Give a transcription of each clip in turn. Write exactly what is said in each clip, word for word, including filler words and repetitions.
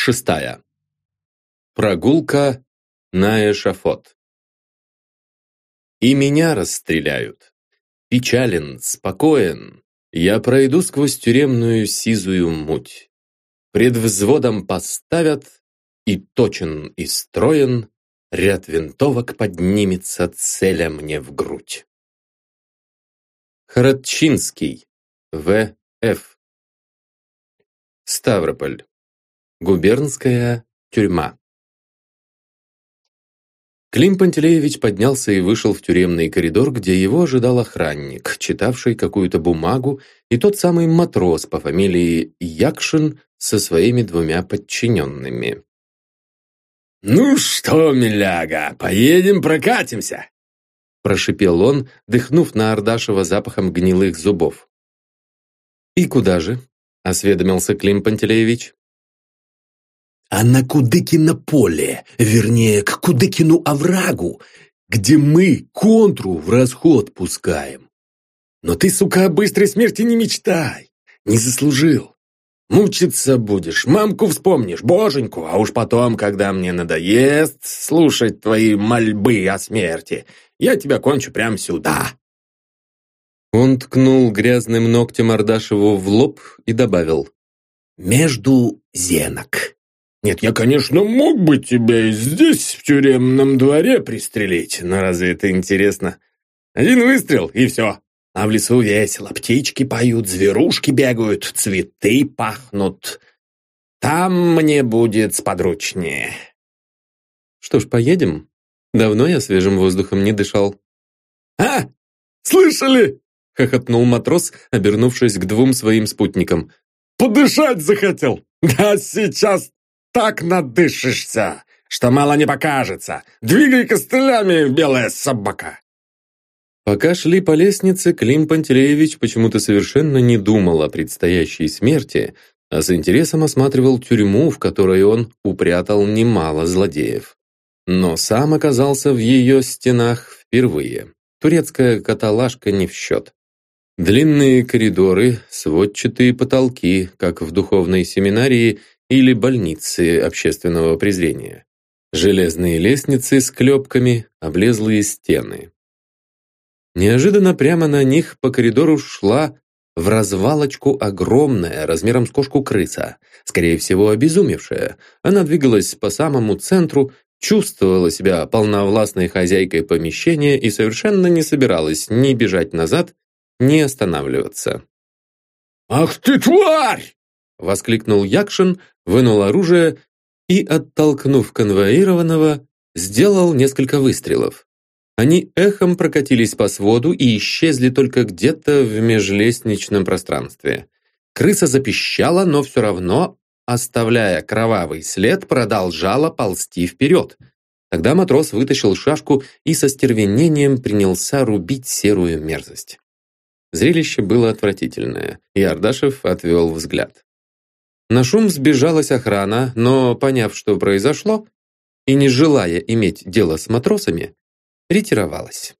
Шестая. Прогулка на эшафот. И меня расстреляют. Печален, спокоен, я пройду сквозь тюремную сизую муть. Пред взводом поставят, и точен, и строен, ряд винтовок поднимется, целя мне в грудь. Хоратчинский, В Ф Ставрополь. Губернская тюрьма. Клим Пантелеевич поднялся и вышел в тюремный коридор, где его ожидал охранник, читавший какую-то бумагу, и тот самый матрос по фамилии Якшин со своими двумя подчиненными. «Ну что, миляга, поедем прокатимся?» Прошипел он, дыхнув на Ардашева запахом гнилых зубов. «И куда же?» — осведомился Клим Пантелеевич. «А на Кудыкино поле, вернее, к Кудыкину оврагу, где мы контру в расход пускаем. Но ты, сука, о быстрой смерти не мечтай, не заслужил. Мучиться будешь, мамку вспомнишь, боженьку, а уж потом, когда мне надоест слушать твои мольбы о смерти, я тебя кончу прямо сюда». Он ткнул грязным ногтем Ардашеву в лоб и добавил: «Между зенок. Нет, я, конечно, мог бы тебя и здесь, в тюремном дворе, пристрелить, но разве это интересно? Один выстрел, и все. А в лесу весело, птички поют, зверушки бегают, цветы пахнут. Там мне будет сподручнее». «Что ж, поедем? Давно я свежим воздухом не дышал». «А? Слышали?» — хохотнул матрос, обернувшись к двум своим спутникам. «Подышать захотел? Да сейчас так надышишься, что мало не покажется. Двигай костылями, белая собака!» Пока шли по лестнице, Клим Пантелеевич почему-то совершенно не думал о предстоящей смерти, а с интересом осматривал тюрьму, в которой он упрятал немало злодеев. Но сам оказался в ее стенах впервые. Турецкая каталажка не в счет. Длинные коридоры, сводчатые потолки, как в духовной семинарии или больнице общественного презрения. Железные лестницы с клепками, облезлые стены. Неожиданно прямо на них по коридору шла в развалочку огромная, размером с кошку, крыса, скорее всего, обезумевшая. Она двигалась по самому центру, чувствовала себя полновластной хозяйкой помещения и совершенно не собиралась ни бежать назад, ни останавливаться. «Ах ты, тварь!» — воскликнул Якшин, вынул оружие и, оттолкнув конвоированного, сделал несколько выстрелов. Они эхом прокатились по своду и исчезли только где-то в межлестничном пространстве. Крыса запищала, но все равно, оставляя кровавый след, продолжала ползти вперед. Тогда матрос вытащил шашку и со стервенением принялся рубить серую мерзость. Зрелище было отвратительное, и Ардашев отвел взгляд. На шум сбежалась охрана, но, поняв, что произошло, и не желая иметь дело с матросами, ретировалась.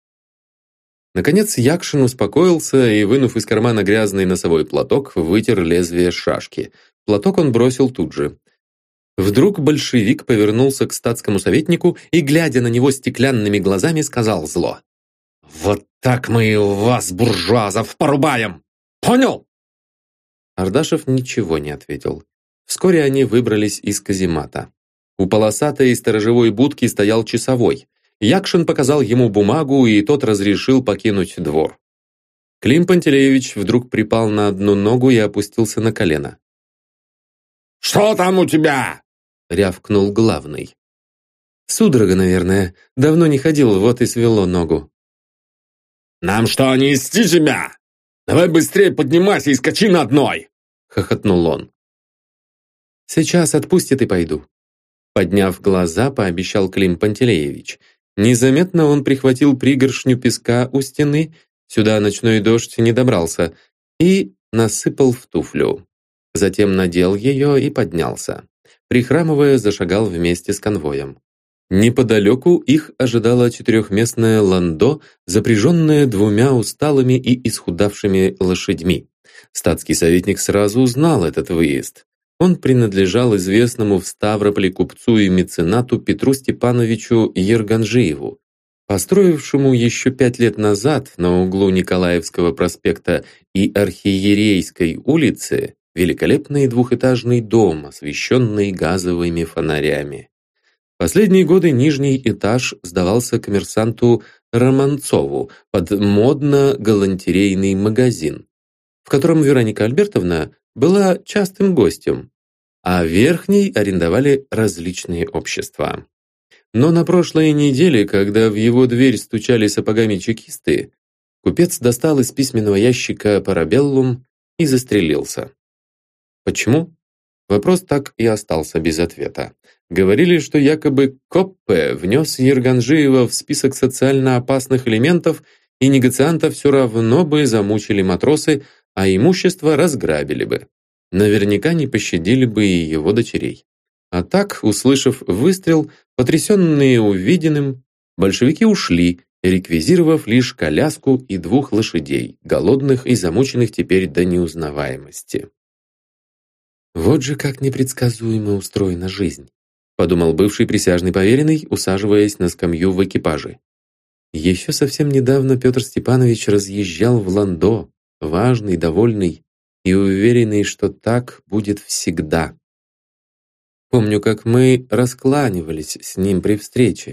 Наконец Якшин успокоился и, вынув из кармана грязный носовой платок, вытер лезвие шашки. Платок он бросил тут же. Вдруг большевик повернулся к статскому советнику и, глядя на него стеклянными глазами, сказал зло: «Вот так мы вас, буржуазов, порубаем! Понял?» Ардашев ничего не ответил. Вскоре они выбрались из каземата. У полосатой сторожевой будки стоял часовой. Якшин показал ему бумагу, и тот разрешил покинуть двор. Клим Пантелеевич вдруг припал на одну ногу и опустился на колено. «Что там у тебя?» — рявкнул главный. «Судорога, наверное. Давно не ходил, вот и свело ногу». «Нам что, нести тебя? Давай быстрее поднимайся и скачи на одной!» — хохотнул он. «Сейчас отпустит и пойду», — подняв глаза, пообещал Клим Пантелеевич. Незаметно он прихватил пригоршню песка у стены, сюда ночной дождь не добрался, и насыпал в туфлю. Затем надел ее и поднялся. Прихрамывая, зашагал вместе с конвоем. Неподалеку их ожидало четырехместное ландо, запряженное двумя усталыми и исхудавшими лошадьми. Статский советник сразу узнал этот выезд. Он принадлежал известному в Ставрополе купцу и меценату Петру Степановичу Ерганжиеву, построившему еще пять лет назад на углу Николаевского проспекта и Архиерейской улицы великолепный двухэтажный дом, освещенный газовыми фонарями. Последние годы нижний этаж сдавался коммерсанту Романцову под модно-галантерейный магазин, в котором Вероника Альбертовна была частым гостем, а верхний арендовали различные общества. Но на прошлой неделе, когда в его дверь стучали сапогами чекисты, купец достал из письменного ящика парабеллум и застрелился. Почему? Вопрос так и остался без ответа. Говорили, что якобы Коппе внес Ерганжиева в список социально опасных элементов, и негацианта все равно бы замучили матросы, а имущество разграбили бы. Наверняка не пощадили бы и его дочерей. А так, услышав выстрел, потрясенные увиденным, большевики ушли, реквизировав лишь коляску и двух лошадей, голодных и замученных теперь до неузнаваемости. «Вот же как непредсказуемо устроена жизнь», подумал бывший присяжный поверенный, усаживаясь на скамью в экипаже. Еще совсем недавно Петр Степанович разъезжал в ландо, важный, довольный и уверенный, что так будет всегда. Помню, как мы раскланивались с ним при встрече.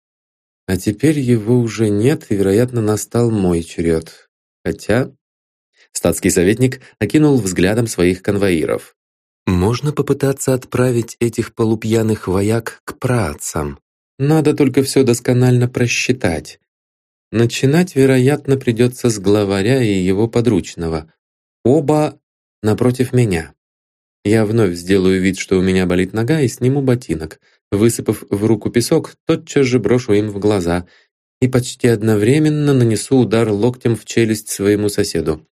А теперь его уже нет, и, вероятно, настал мой черед. Хотя... Статский советник окинул взглядом своих конвоиров. Можно попытаться отправить этих полупьяных вояк к праотцам. Надо только все досконально просчитать. Начинать, вероятно, придется с главаря и его подручного. Оба напротив меня. Я вновь сделаю вид, что у меня болит нога, и сниму ботинок. Высыпав в руку песок, тотчас же брошу им в глаза и почти одновременно нанесу удар локтем в челюсть своему соседу.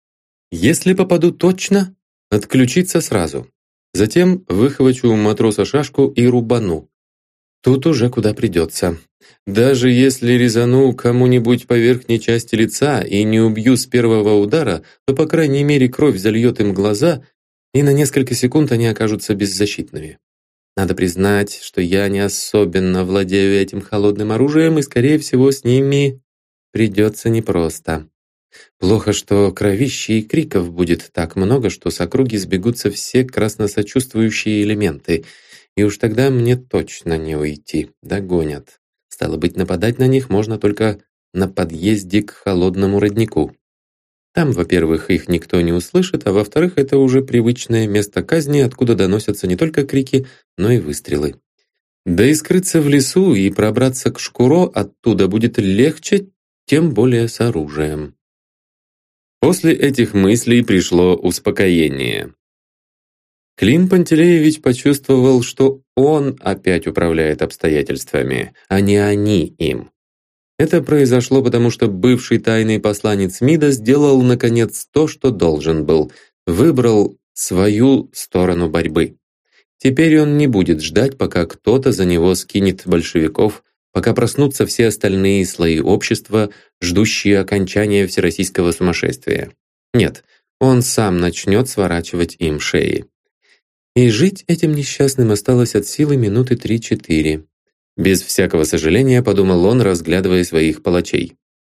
Если попаду точно, отключиться сразу. Затем выхвачу у матроса шашку и рубану. Тут уже куда придется. Даже если резану кому-нибудь по верхней части лица и не убью с первого удара, то, по крайней мере, кровь зальет им глаза, и на несколько секунд они окажутся беззащитными. Надо признать, что я не особенно владею этим холодным оружием, и, скорее всего, с ними придется непросто. Плохо, что кровищи и криков будет так много, что с округи сбегутся все красносочувствующие элементы, и уж тогда мне точно не уйти, догонят. Стало быть, нападать на них можно только на подъезде к холодному роднику. Там, во-первых, их никто не услышит, а во-вторых, это уже привычное место казни, откуда доносятся не только крики, но и выстрелы. Да и скрыться в лесу и пробраться к Шкуро оттуда будет легче, тем более с оружием. После этих мыслей пришло успокоение. Клим Пантелеевич почувствовал, что он опять управляет обстоятельствами, а не они им. Это произошло потому, что бывший тайный посланец МИДа сделал, наконец, то, что должен был, выбрал свою сторону борьбы. Теперь он не будет ждать, пока кто-то за него скинет большевиков, пока проснутся все остальные слои общества, ждущие окончания всероссийского сумасшествия. Нет, он сам начнет сворачивать им шеи. И жить этим несчастным осталось от силы минуты три-четыре. Без всякого сожаления подумал он, разглядывая своих палачей.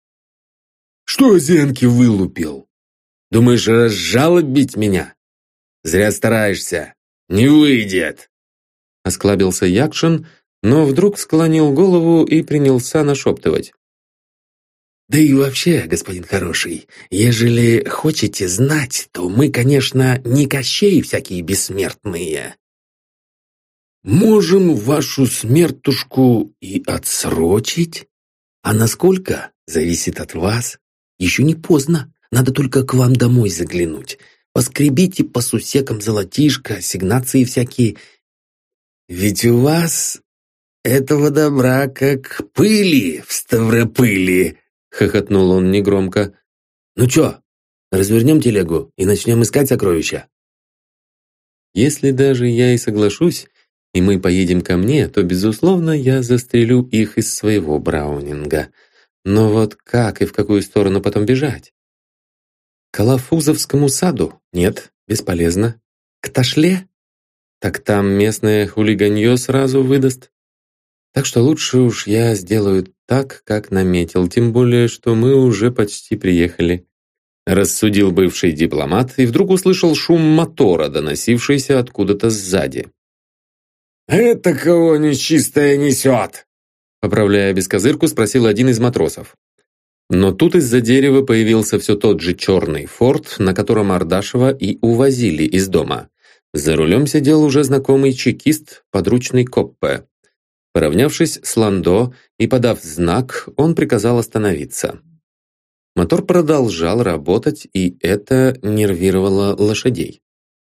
«Что зенки вылупил? Думаешь, разжалобить меня? Зря стараешься. Не выйдет!» Осклабился Якшин, но вдруг склонил голову и принялся нашептывать. «Да и вообще, господин хороший, ежели хотите знать, то мы, конечно, не Кощей всякие бессмертные. Можем вашу смертушку и отсрочить. А насколько, зависит от вас. Еще не поздно, надо только к вам домой заглянуть. Поскребите по сусекам золотишко, ассигнации всякие. Ведь у вас этого добра как пыли в Ставропыле». Хохотнул он негромко. «Ну чё, развернем телегу и начнем искать сокровища?» «Если даже я и соглашусь, и мы поедем ко мне, то, безусловно, я застрелю их из своего браунинга. Но вот как и в какую сторону потом бежать? К Алафузовскому саду? Нет, бесполезно. К Ташле? Так там местное хулиганье сразу выдаст. Так что лучше уж я сделаю так, как наметил, тем более, что мы уже почти приехали. Рассудил бывший дипломат и вдруг услышал шум мотора, доносившийся откуда-то сзади. «Это кого нечистое несет?» Поправляя бескозырку, спросил один из матросов. Но тут из-за дерева появился все тот же черный форд, на котором Ардашева и увозили из дома. За рулем сидел уже знакомый чекист, подручный Коппе. Поравнявшись с Ландо и подав знак, он приказал остановиться. Мотор продолжал работать, и это нервировало лошадей.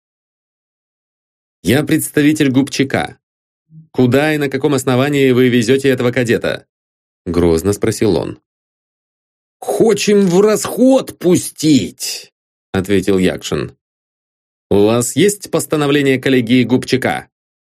«Я представитель Губчака. Куда и на каком основании вы везете этого кадета?» Грозно спросил он. «Хочем в расход пустить», — ответил Якшин. «У вас есть постановление коллегии Губчака?»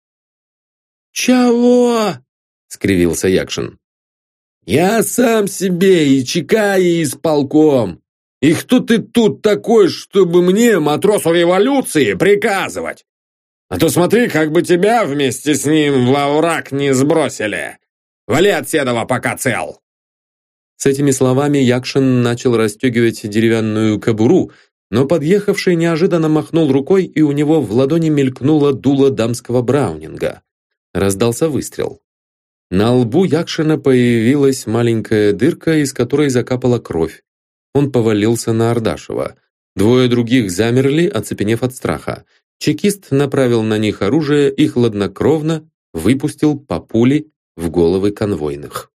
«Чего?» — скривился Якшин. «Я сам себе и ЧК, и исполком. И кто ты тут такой, чтобы мне, матросу революции, приказывать? А то смотри, как бы тебя вместе с ним во враг не сбросили. Вали от Седова, пока цел». С этими словами Якшин начал расстегивать деревянную кобуру, но подъехавший неожиданно махнул рукой, и у него в ладони мелькнуло дуло дамского браунинга. Раздался выстрел. На лбу Якшина появилась маленькая дырка, из которой закапала кровь. Он повалился на Ардашева. Двое других замерли, оцепенев от страха. Чекист направил на них оружие и хладнокровно выпустил по пуле в головы конвойных.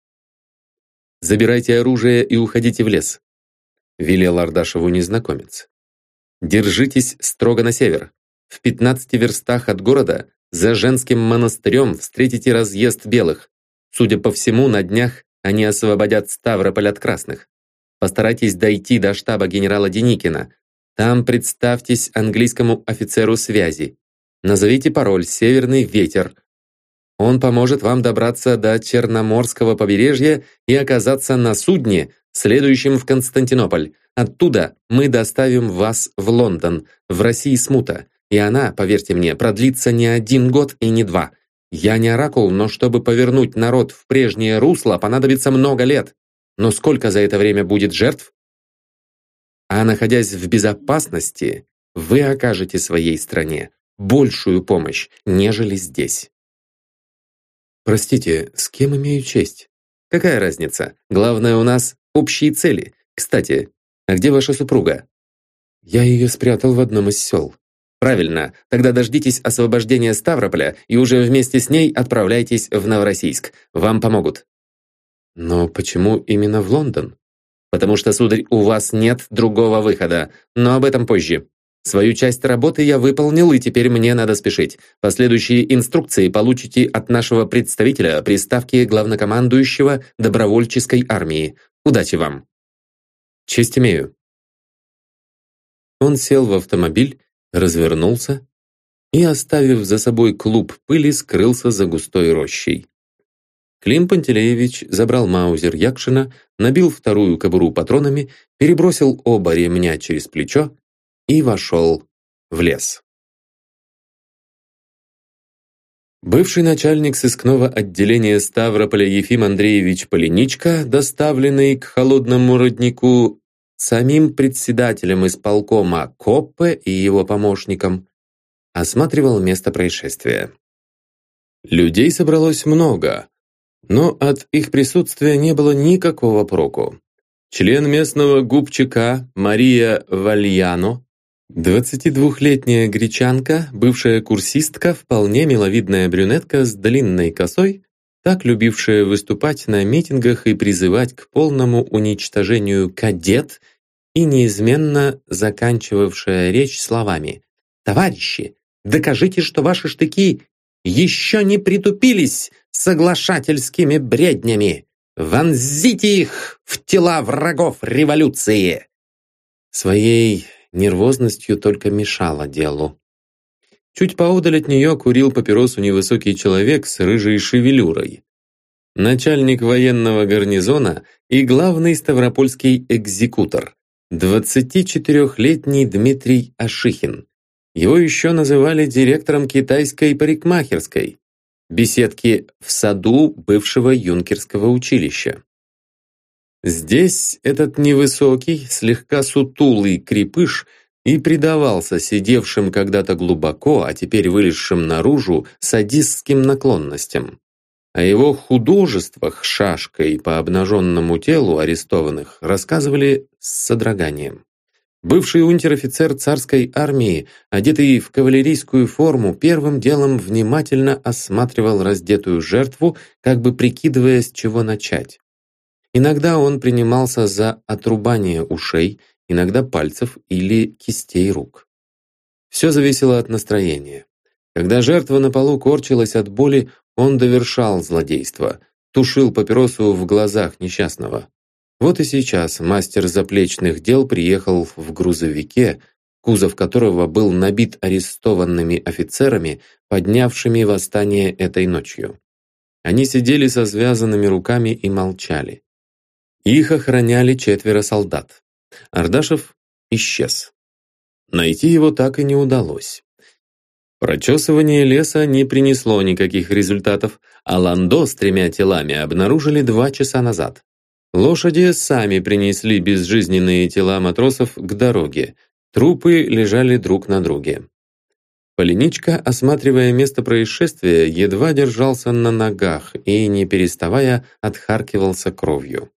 «Забирайте оружие и уходите в лес», — велел Ардашеву незнакомец. «Держитесь строго на север. В пятнадцати верстах от города за женским монастырем встретите разъезд белых. Судя по всему, на днях они освободят Ставрополь от красных. Постарайтесь дойти до штаба генерала Деникина. Там представьтесь английскому офицеру связи. Назовите пароль «Северный ветер». Он поможет вам добраться до Черноморского побережья и оказаться на судне, следующем в Константинополь. Оттуда мы доставим вас в Лондон. В России смута. И она, поверьте мне, продлится не один год и не два. Я не оракул, но чтобы повернуть народ в прежнее русло, понадобится много лет. Но сколько за это время будет жертв? А находясь в безопасности, вы окажете своей стране большую помощь, нежели здесь. Простите, с кем имею честь? Какая разница? Главное, у нас общие цели. Кстати, а где ваша супруга? Я ее спрятал в одном из сел. Правильно, тогда дождитесь освобождения Ставрополя и уже вместе с ней отправляйтесь в Новороссийск. Вам помогут. Но почему именно в Лондон? Потому что, сударь, у вас нет другого выхода, но об этом позже. Свою часть работы я выполнил, и теперь мне надо спешить. Последующие инструкции получите от нашего представителя при ставке главнокомандующего добровольческой армии. Удачи вам. Честь имею. Он сел в автомобиль, развернулся и, оставив за собой клуб пыли, скрылся за густой рощей. Клим Пантелеевич забрал маузер Якшина, набил вторую кобуру патронами, перебросил оба ремня через плечо и вошел в лес. Бывший начальник сыскного отделения Ставрополя Ефим Андреевич Поленичко, доставленный к холодному роднику самим председателем исполкома Коппе и его помощником, осматривал место происшествия. Людей собралось много, но от их присутствия не было никакого проку. Член местного губчака Мария Вальяно, двадцатидвухлетняя гречанка, бывшая курсистка, вполне миловидная брюнетка с длинной косой, так любившая выступать на митингах и призывать к полному уничтожению кадет и неизменно заканчивавшая речь словами: «Товарищи, докажите, что ваши штыки еще не притупились соглашательскими бреднями! Вонзите их в тела врагов революции!» Своей нервозностью только мешало делу. Чуть поодаль от нее курил папиросу невысокий человек с рыжей шевелюрой. Начальник военного гарнизона и главный ставропольский экзекутор, двадцатичетырехлетний Дмитрий Ашихин. Его еще называли директором китайской парикмахерской, беседки в саду бывшего юнкерского училища. Здесь этот невысокий, слегка сутулый крепыш и предавался сидевшим когда-то глубоко, а теперь вылезшим наружу садистским наклонностям. О его художествах шашкой по обнаженному телу арестованных рассказывали с содроганием. Бывший унтер-офицер царской армии, одетый в кавалерийскую форму, первым делом внимательно осматривал раздетую жертву, как бы прикидывая, с чего начать. Иногда он принимался за отрубание ушей, иногда пальцев или кистей рук. Все зависело от настроения. Когда жертва на полу корчилась от боли, он довершал злодейство, тушил папиросу в глазах несчастного. Вот и сейчас мастер заплечных дел приехал в грузовике, кузов которого был набит арестованными офицерами, поднявшими восстание этой ночью. Они сидели со связанными руками и молчали. Их охраняли четверо солдат. Ардашев исчез. Найти его так и не удалось. Прочесывание леса не принесло никаких результатов, а Ландо с тремя телами обнаружили два часа назад. Лошади сами принесли безжизненные тела матросов к дороге. Трупы лежали друг на друге. Полиничка, осматривая место происшествия, едва держался на ногах и, не переставая, отхаркивался кровью.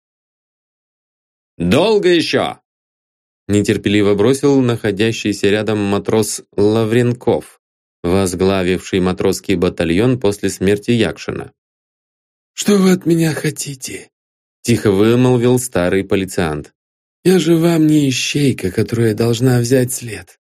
«Долго еще?» нетерпеливо бросил находящийся рядом матрос Лавренков, возглавивший матросский батальон после смерти Якшина. «Что вы от меня хотите?» тихо вымолвил старый полициант. «Я же вам не ищейка, которая должна взять след».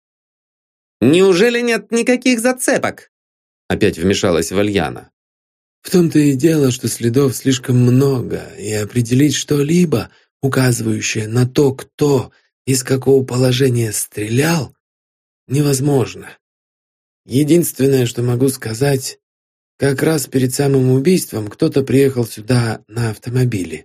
«Неужели нет никаких зацепок?» Опять вмешалась Вальяна. «В том-то и дело, что следов слишком много, и определить что-либо, указывающее на то, кто из какого положения стрелял, невозможно. Единственное, что могу сказать, как раз перед самым убийством кто-то приехал сюда на автомобиле».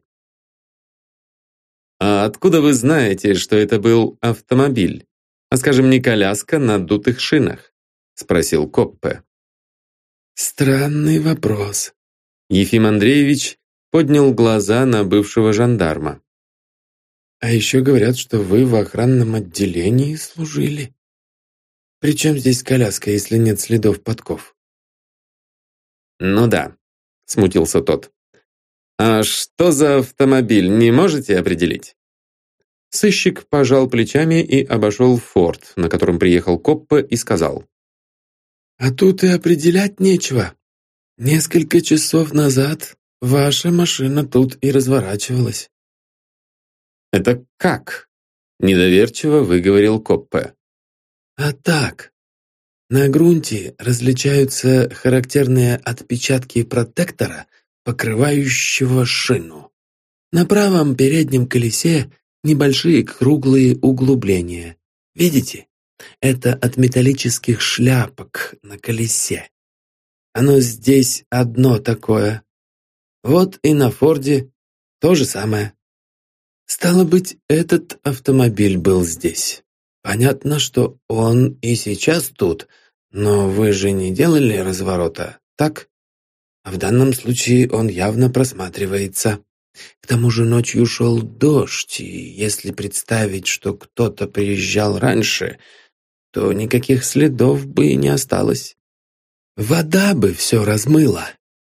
«А откуда вы знаете, что это был автомобиль? А скажем, не коляска на дутых шинах?» спросил Коппе. «Странный вопрос». Ефим Андреевич поднял глаза на бывшего жандарма. «А еще говорят, что вы в охранном отделении служили. Причем здесь коляска, если нет следов подков?» «Ну да», — смутился тот. «А что за автомобиль, не можете определить?» Сыщик пожал плечами и обошел форт, на котором приехал Коппе, и сказал. «А тут и определять нечего. Несколько часов назад ваша машина тут и разворачивалась». «Это как?» – недоверчиво выговорил Коппе. «А так, на грунте различаются характерные отпечатки протектора, покрывающего шину. На правом переднем колесе небольшие круглые углубления. Видите? Это от металлических шляпок на колесе. Оно здесь одно такое. Вот и на Форде то же самое. Стало быть, этот автомобиль был здесь. Понятно, что он и сейчас тут, но вы же не делали разворота, так? А в данном случае он явно просматривается. К тому же ночью шел дождь, и если представить, что кто-то приезжал раньше, то никаких следов бы и не осталось. Вода бы все размыла».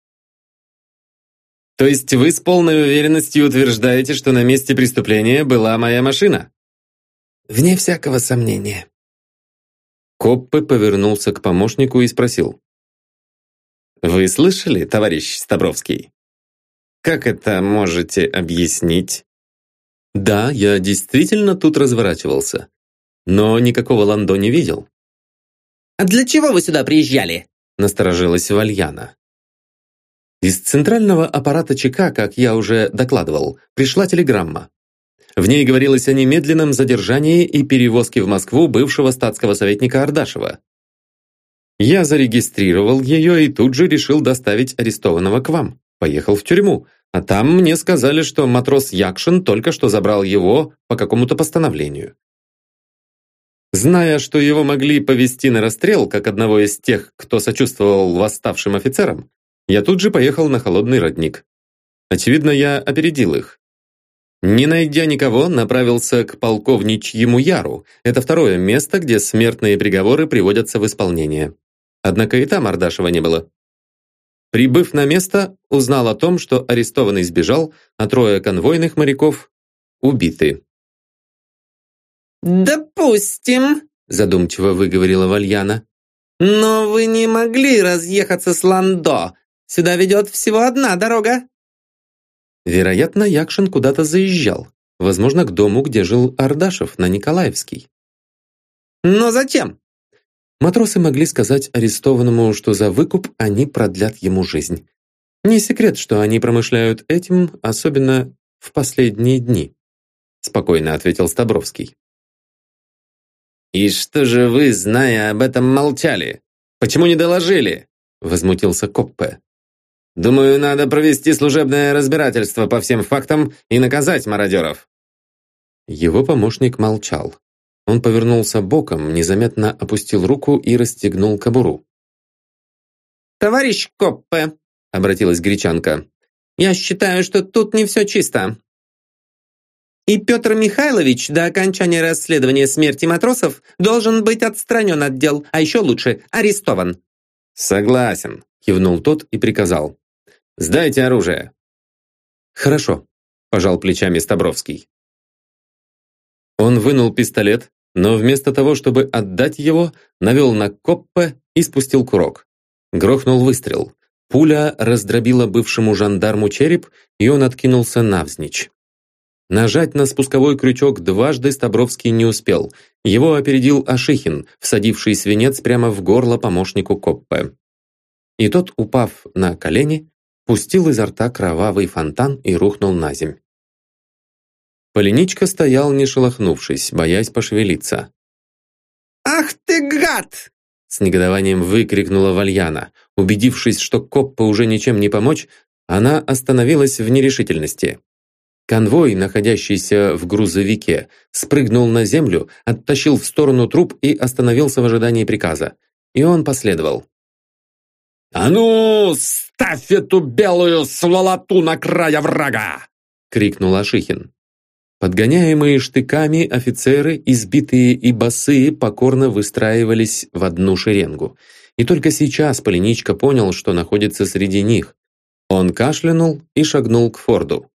«То есть вы с полной уверенностью утверждаете, что на месте преступления была моя машина?» «Вне всякого сомнения». Коппе повернулся к помощнику и спросил. «Вы слышали, товарищ Стабровский? Как это можете объяснить?» «Да, я действительно тут разворачивался, но никакого Ландо не видел». «А для чего вы сюда приезжали?» Насторожилась Вальяна. Из центрального аппарата ЧК, как я уже докладывал, пришла телеграмма. В ней говорилось о немедленном задержании и перевозке в Москву бывшего статского советника Ардашева. Я зарегистрировал ее и тут же решил доставить арестованного к вам. Поехал в тюрьму, а там мне сказали, что матрос Якшин только что забрал его по какому-то постановлению. Зная, что его могли повести на расстрел, как одного из тех, кто сочувствовал восставшим офицерам, я тут же поехал на холодный родник. Очевидно, я опередил их. Не найдя никого, направился к полковничьему яру. Это второе место, где смертные приговоры приводятся в исполнение. Однако и там Ардашева не было. Прибыв на место, узнал о том, что арестованный сбежал, а трое конвойных моряков убиты. «Допустим», — задумчиво выговорила Вальяна. «Но вы не могли разъехаться с Ландо. Сюда ведет всего одна дорога». Вероятно, Якшин куда-то заезжал. Возможно, к дому, где жил Ардашев, на Николаевский. «Но зачем?» Матросы могли сказать арестованному, что за выкуп они продлят ему жизнь. Не секрет, что они промышляют этим, особенно в последние дни, спокойно ответил Стабровский. «И что же вы, зная об этом, молчали? Почему не доложили?» возмутился Коппе. «Думаю, надо провести служебное разбирательство по всем фактам и наказать мародеров». Его помощник молчал. Он повернулся боком, незаметно опустил руку и расстегнул кобуру. «Товарищ Коппе», — обратилась гречанка, — «я считаю, что тут не все чисто. И Петр Михайлович до окончания расследования смерти матросов должен быть отстранен от дел, а еще лучше арестован». «Согласен», — кивнул тот и приказал. «Сдайте оружие». «Хорошо», — пожал плечами Стабровский. Он вынул пистолет, но вместо того, чтобы отдать его, навел на Коппе и спустил курок. Грохнул выстрел. Пуля раздробила бывшему жандарму череп, и он откинулся навзничь. Нажать на спусковой крючок дважды Стабровский не успел. Его опередил Ашихин, всадивший свинец прямо в горло помощнику Коппе. И тот, упав на колени, пустил изо рта кровавый фонтан и рухнул на земь. Поленичка стоял, не шелохнувшись, боясь пошевелиться. «Ах ты гад!» С негодованием выкрикнула Вальяна. Убедившись, что Коппе уже ничем не помочь, она остановилась в нерешительности. Конвой, находящийся в грузовике, спрыгнул на землю, оттащил в сторону труп и остановился в ожидании приказа. И он последовал. «А ну, ставь эту белую сволоту на края врага!» — крикнул Ашихин. Подгоняемые штыками офицеры, избитые и босые, покорно выстраивались в одну шеренгу. И только сейчас Поленичка понял, что находится среди них. Он кашлянул и шагнул к Форду.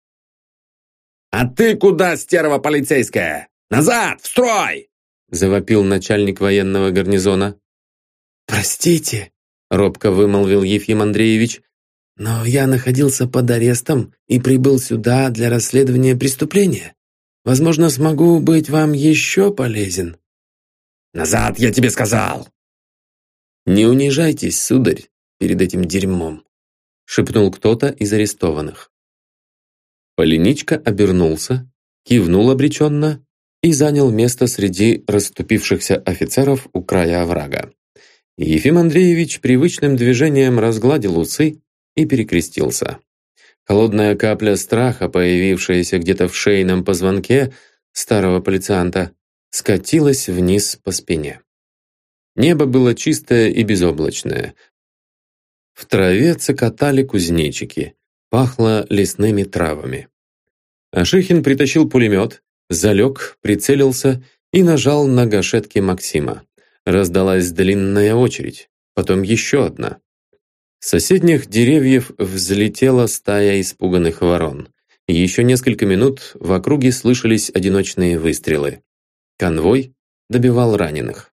«А ты куда, стерва полицейская? Назад, в строй!» — завопил начальник военного гарнизона. «Простите», — робко вымолвил Ефим Андреевич, «но я находился под арестом и прибыл сюда для расследования преступления. Возможно, смогу быть вам еще полезен». «Назад, я тебе сказал!» «Не унижайтесь, сударь, перед этим дерьмом», — шепнул кто-то из арестованных. Поленичка обернулся, кивнул обреченно и занял место среди расступившихся офицеров у края оврага. Ефим Андреевич привычным движением разгладил усы и перекрестился. Холодная капля страха, появившаяся где-то в шейном позвонке старого полицианта, скатилась вниз по спине. Небо было чистое и безоблачное. В траве цокотали кузнечики, пахло лесными травами. Ашихин притащил пулемет, залег, прицелился и нажал на гашетки Максима. Раздалась длинная очередь, потом еще одна. С соседних деревьев взлетела стая испуганных ворон. Еще несколько минут в округе слышались одиночные выстрелы. Конвой добивал раненых.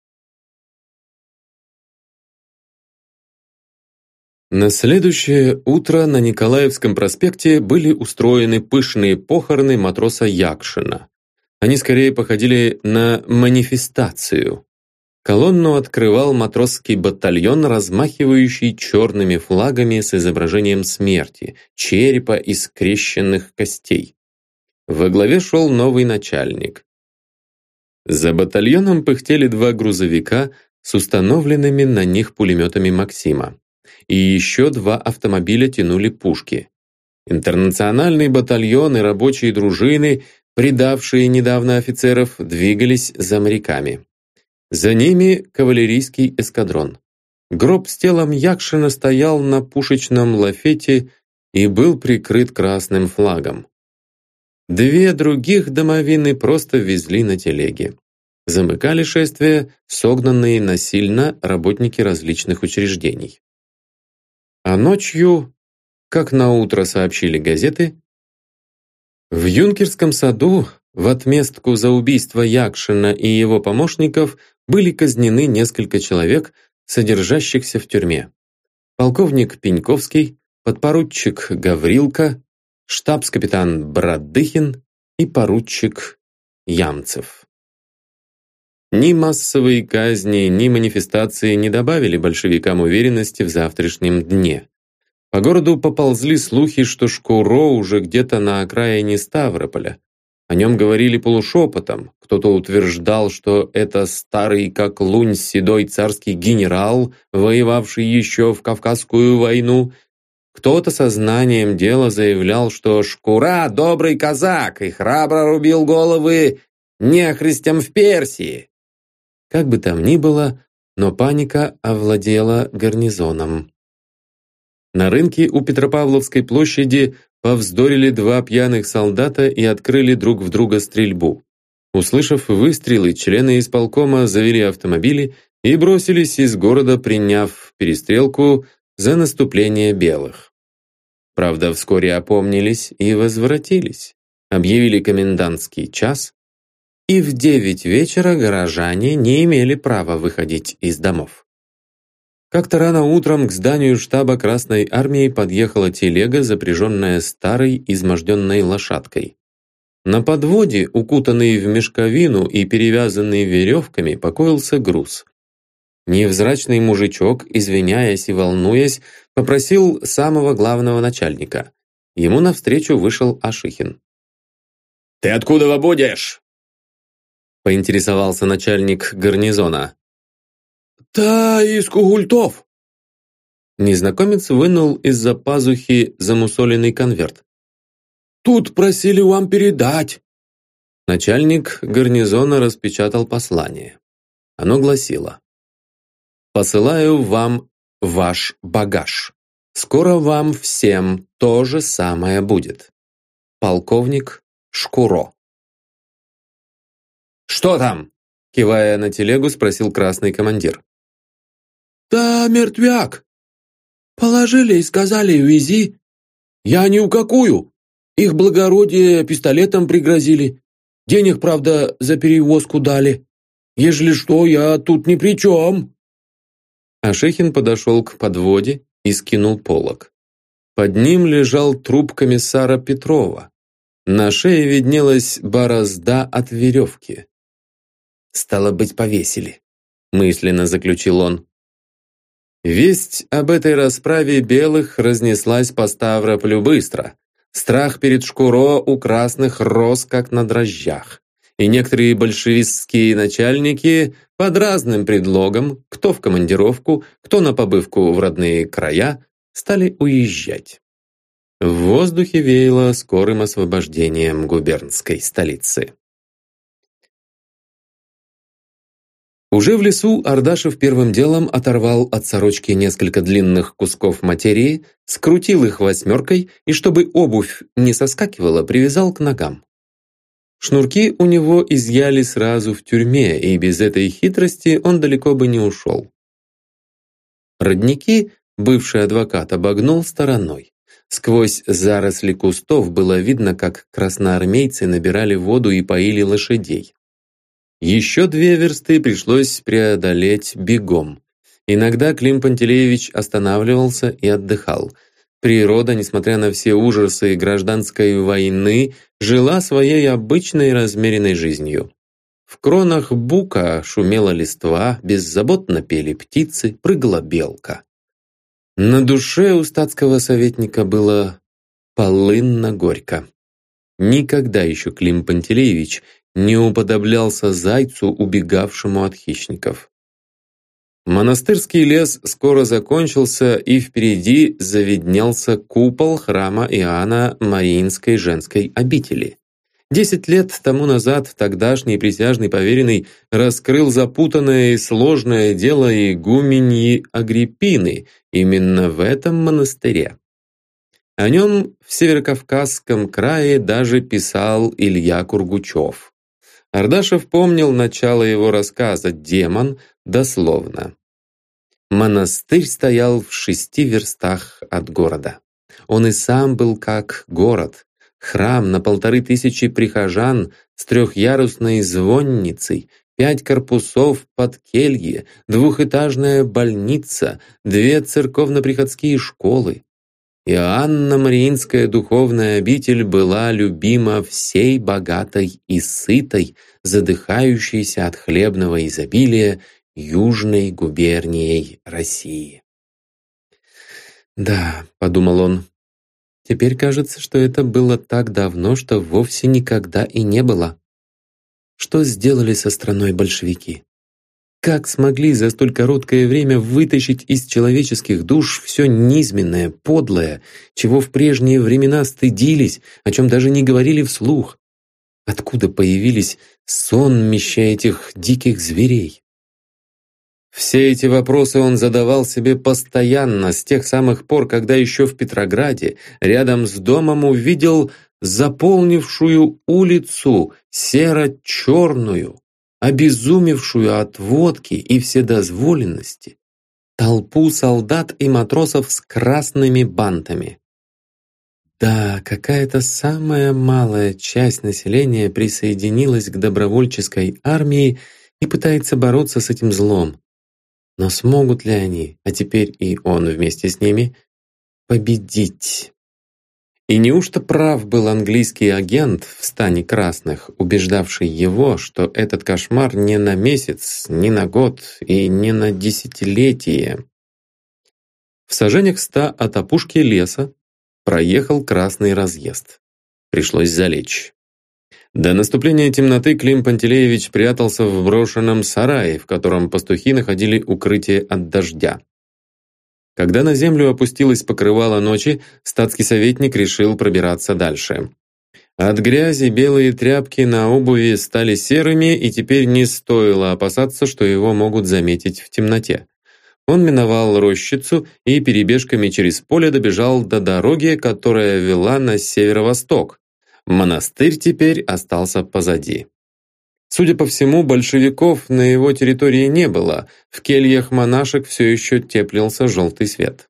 На следующее утро на Николаевском проспекте были устроены пышные похороны матроса Якшина. Они скорее походили на манифестацию. Колонну открывал матросский батальон, размахивающий черными флагами с изображением смерти, черепа и скрещенных костей. Во главе шел новый начальник. За батальоном пыхтели два грузовика с установленными на них пулеметами Максима. И еще два автомобиля тянули пушки. Интернациональный батальон и рабочие дружины, предавшие недавно офицеров, двигались за моряками. За ними кавалерийский эскадрон. Гроб с телом Якшина стоял на пушечном лафете и был прикрыт красным флагом. Две других домовины просто везли на телеге. Замыкали шествие согнанные насильно работники различных учреждений. А ночью, как наутро сообщили газеты, в Юнкерском саду в отместку за убийство Якшина и его помощников были казнены несколько человек, содержащихся в тюрьме. Полковник Пеньковский, подпоручик Гаврилка, штабс-капитан Брадыхин и поручик Ямцев. Ни массовые казни, ни манифестации не добавили большевикам уверенности в завтрашнем дне. По городу поползли слухи, что Шкуро уже где-то на окраине Ставрополя. О нем говорили полушепотом. Кто-то утверждал, что это старый как лунь седой царский генерал, воевавший еще в Кавказскую войну. Кто-то сознанием дела заявлял, что Шкура – добрый казак и храбро рубил головы нехристям в Персии. Как бы там ни было, но паника овладела гарнизоном. На рынке у Петропавловской площади повздорили два пьяных солдата и открыли друг в друга стрельбу. Услышав выстрелы, члены исполкома завели автомобили и бросились из города, приняв перестрелку за наступление белых. Правда, вскоре опомнились и возвратились, объявили комендантский час, и в девять вечера горожане не имели права выходить из домов. Как-то рано утром к зданию штаба Красной Армии подъехала телега, запряженная старой изможденной лошадкой. На подводе, укутанный в мешковину и перевязанный веревками, покоился груз. Невзрачный мужичок, извиняясь и волнуясь, попросил самого главного начальника. Ему навстречу вышел Ашихин. «Ты откуда будешь?» — поинтересовался начальник гарнизона. «Да из Кугультов». Незнакомец вынул из-за пазухи замусоленный конверт. «Тут просили вам передать». Начальник гарнизона распечатал послание. Оно гласило: «Посылаю вам ваш багаж. Скоро вам всем то же самое будет. Полковник Шкуро». «Что там?» — кивая на телегу, спросил красный командир. «Да мертвяк. Положили и сказали, вези. Я ни в какую. Их благородие пистолетом пригрозили. Денег, правда, за перевозку дали. Ежели что, я тут ни при чем». Ашихин подошел к подводе и скинул полог. Под ним лежал труп комиссара Петрова. На шее виднелась борозда от веревки. «Стало быть, повесили», — мысленно заключил он. Весть об этой расправе белых разнеслась по Ставрополю быстро. Страх перед Шкуро у красных рос, как на дрожжах. И некоторые большевистские начальники под разным предлогом, кто в командировку, кто на побывку в родные края, стали уезжать. В воздухе веяло скорым освобождением губернской столицы. Уже в лесу Ардашев первым делом оторвал от сорочки несколько длинных кусков материи, скрутил их восьмеркой и, чтобы обувь не соскакивала, привязал к ногам. Шнурки у него изъяли сразу в тюрьме, и без этой хитрости он далеко бы не ушел. Родники бывший адвокат обогнул стороной. Сквозь заросли кустов было видно, как красноармейцы набирали воду и поили лошадей. Еще две версты пришлось преодолеть бегом. Иногда Клим Пантелеевич останавливался и отдыхал. Природа, несмотря на все ужасы гражданской войны, жила своей обычной размеренной жизнью. В кронах бука шумела листва, беззаботно пели птицы, прыгала белка. На душе у статского советника было полынно-горько. Никогда еще Клим Пантелеевич не уподоблялся зайцу, убегавшему от хищников. Монастырский лес скоро закончился, и впереди завиднелся купол храма Иоанна Мариинской женской обители. Десять лет тому назад тогдашний присяжный поверенный раскрыл запутанное и сложное дело игуменьи Агриппины именно в этом монастыре. О нем в Северокавказском крае даже писал Илья Кургучев. Ардашев помнил начало его рассказа «Демон» дословно. Монастырь стоял в шести верстах от города. Он и сам был как город. Храм на полторы тысячи прихожан с трехъярусной звонницей, пять корпусов под кельи, двухэтажная больница, две церковно-приходские школы. Иоанно-Мариинская духовная обитель была любима всей богатой и сытой, задыхающейся от хлебного изобилия южной губернией России. «Да», — подумал он, — «теперь кажется, что это было так давно, что вовсе никогда и не было. Что сделали со страной большевики? Как смогли за столь короткое время вытащить из человеческих душ все низменное, подлое, чего в прежние времена стыдились, о чем даже не говорили вслух? Откуда появились сонмища этих диких зверей?» Все эти вопросы он задавал себе постоянно, с тех самых пор, когда еще в Петрограде, рядом с домом, увидел заполнившую улицу серо-черную, обезумевшую от водки и вседозволенности, толпу солдат и матросов с красными бантами. Да, какая-то самая малая часть населения присоединилась к добровольческой армии и пытается бороться с этим злом. Но смогут ли они, а теперь и он вместе с ними, победить? И неужто прав был английский агент в стане красных, убеждавший его, что этот кошмар не на месяц, не на год и не на десятилетие? В саженях ста от опушки леса проехал красный разъезд. Пришлось залечь. До наступления темноты Клим Пантелеевич прятался в брошенном сарае, в котором пастухи находили укрытие от дождя. Когда на землю опустилось покрывало ночи, статский советник решил пробираться дальше. От грязи белые тряпки на обуви стали серыми, и теперь не стоило опасаться, что его могут заметить в темноте. Он миновал рощицу и перебежками через поле добежал до дороги, которая вела на северо-восток. Монастырь теперь остался позади. Судя по всему, большевиков на его территории не было, в кельях монашек все еще теплился желтый свет.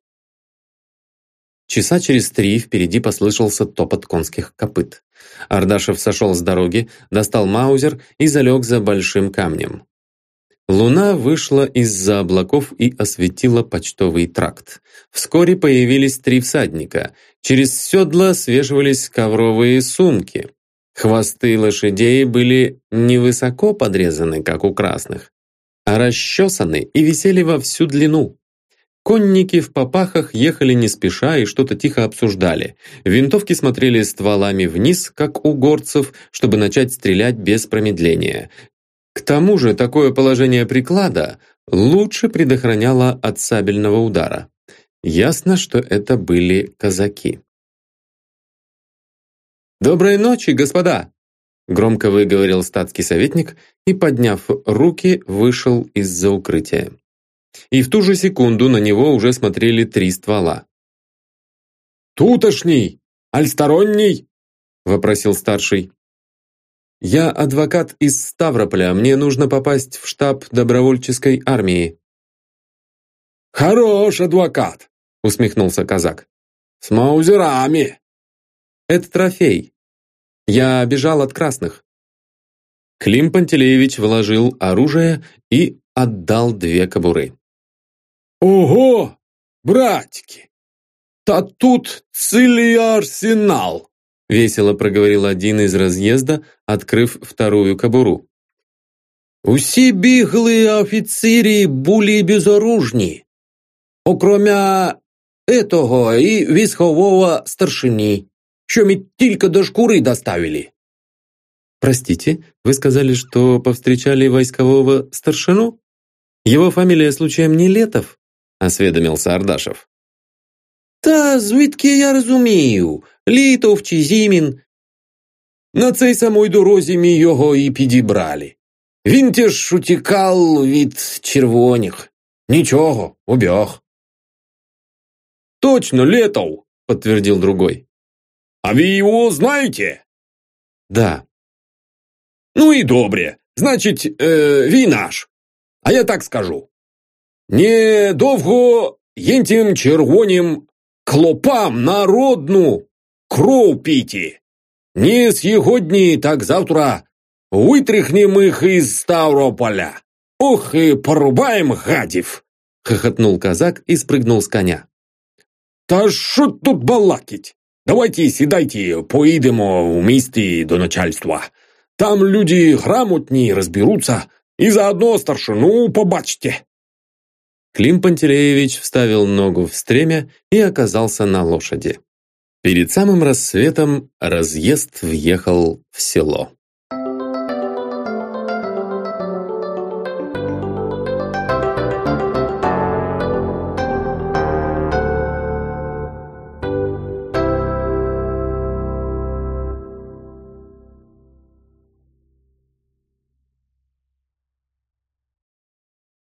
Часа через три впереди послышался топот конских копыт. Ардашев сошел с дороги, достал маузер и залег за большим камнем. Луна вышла из-за облаков и осветила почтовый тракт. Вскоре появились три всадника. Через седла свешивались ковровые сумки. Хвосты лошадей были не высоко подрезаны, как у красных, а расчесаны и висели во всю длину. Конники в попахах ехали не спеша и что-то тихо обсуждали. Винтовки смотрели стволами вниз, как у горцев, чтобы начать стрелять без промедления. К тому же такое положение приклада лучше предохраняло от сабельного удара. Ясно, что это были казаки. «Доброй ночи, господа!» — громко выговорил статский советник и, подняв руки, вышел из-за укрытия. И в ту же секунду на него уже смотрели три ствола. «Тутошний? Альсторонний?» — вопросил старший. «Я адвокат из Ставрополя, мне нужно попасть в штаб добровольческой армии». «Хорош адвокат!» — усмехнулся казак. «С маузерами!» «Это трофей. Я бежал от красных». Клим Пантелеевич вложил оружие и отдал две кобуры. «Ого, братики! Та тут целый арсенал!» — весело проговорил один из разъезда, открыв вторую кобуру. «Усі бігли офіцері були безоружні, окромя этого і військового старшини, що ми тільки до шкури доставили». «Простите, вы сказали, что повстречали войскового старшину? Его фамилия случаем не Летов?» — осведомился Ардашев. «Та звідки я розумію, Літов чи Зімін? На цій самій дорозі ми його і підібрали. Він теж утікав від червоних. Нічого, убег. Точно, Летов, подтвердил другой. А ви його знаєте? Да. Ну і добре. Значить, е, він наш. А я так скажу. Недовго єнтім червонім клопам народну кров піти. Не сьогодні, так завтра витряхнем їх із Ставрополя. Ох, і порубаєм гадів. Хохотнул казак и спрыгнул с коня. Та що тут балакать? Давайте сідайте, поїдемо в місті до начальства. Там люди грамотні розберуться, і заодно старшину побачите. Клим Пантелеевич вставил ногу в стремя и оказался на лошади. Перед самым рассветом разъезд въехал в село.